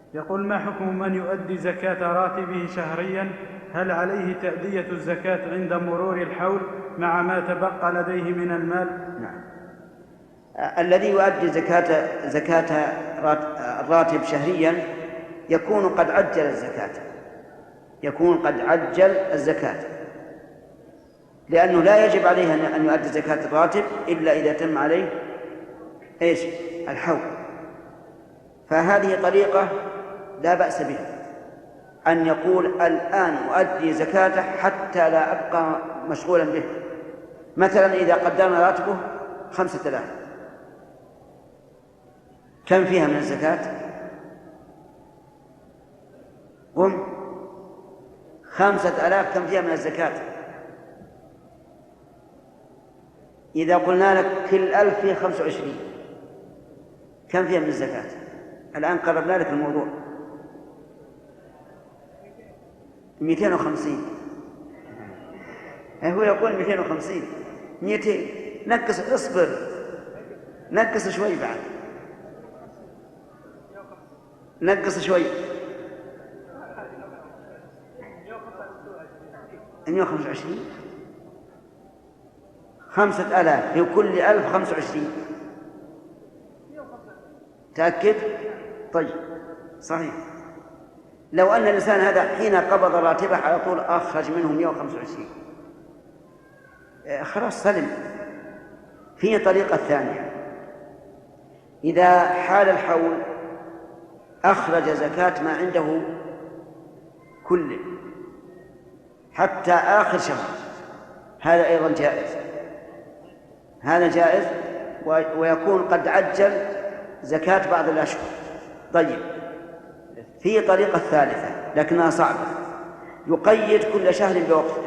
يقول: ما حكم من يؤدي زكاة راتبه شهريا؟ هل عليه تأدية الزكاة عند مرور الحول مع ما تبقى لديه من المال؟ نعم. الذي يؤدي زكاة الراتب شهريا يكون قد عجل الزكاة، لأنه لا يجب عليه أن يؤدي زكاة الراتب إلا إذا تم عليه الحول. فهذه طريقة لا بأس بها، أن يقول الآن أؤدي زكاته حتى لا أبقى مشغولا به. مثلا إذا قدرنا راتبه 5000، كم فيها من الزكاة؟ 5000 كم فيها من الزكاة؟ إذا قلنا لك كل 1000 فيه 25، كم فيها من الزكاة؟ الآن قربنا لك الموضوع. 250. هو يقول 250. 200 نقص، اصبر نقص شوي بعد، نقص شوي. 125. 5000 في كل 1000 25. تأكد؟ طيب صحيح. لو أن الإنسان هذا حين قبض راتبه على طول أخرج منه 125، خلاص سلم. في طريقة ثانية، إذا حال الحول أخرج زكاة ما عنده كله حتى آخر شهر، هذا أيضا جائز، هذا جائز، ويكون قد عجل زكاة بعض الأشهر. طيب، في طريقة ثالثة لكنها صعبة، يقيد كل شهر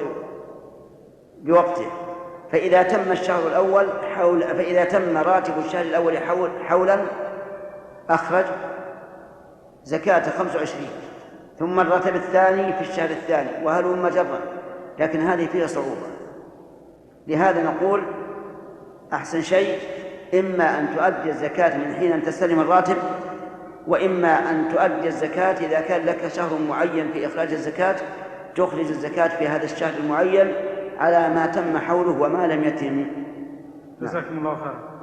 بوقته، فإذا تم الشهر الأول فإذا تم راتب الشهر الأول حولا أخرج زكاة 25، ثم الراتب الثاني في الشهر الثاني، وهلم جرا. لكن هذه فيها صعوبة، لهذا نقول أحسن شيء إما أن تؤدي الزكاة من حين أن تستلم الراتب، وإما أن تؤدي الزكاة إذا كان لك شهر معين في إخراج الزكاة، تخرج الزكاة في هذا الشهر المعين على ما تم حوله وما لم يتم. جزاكم الله خيرا.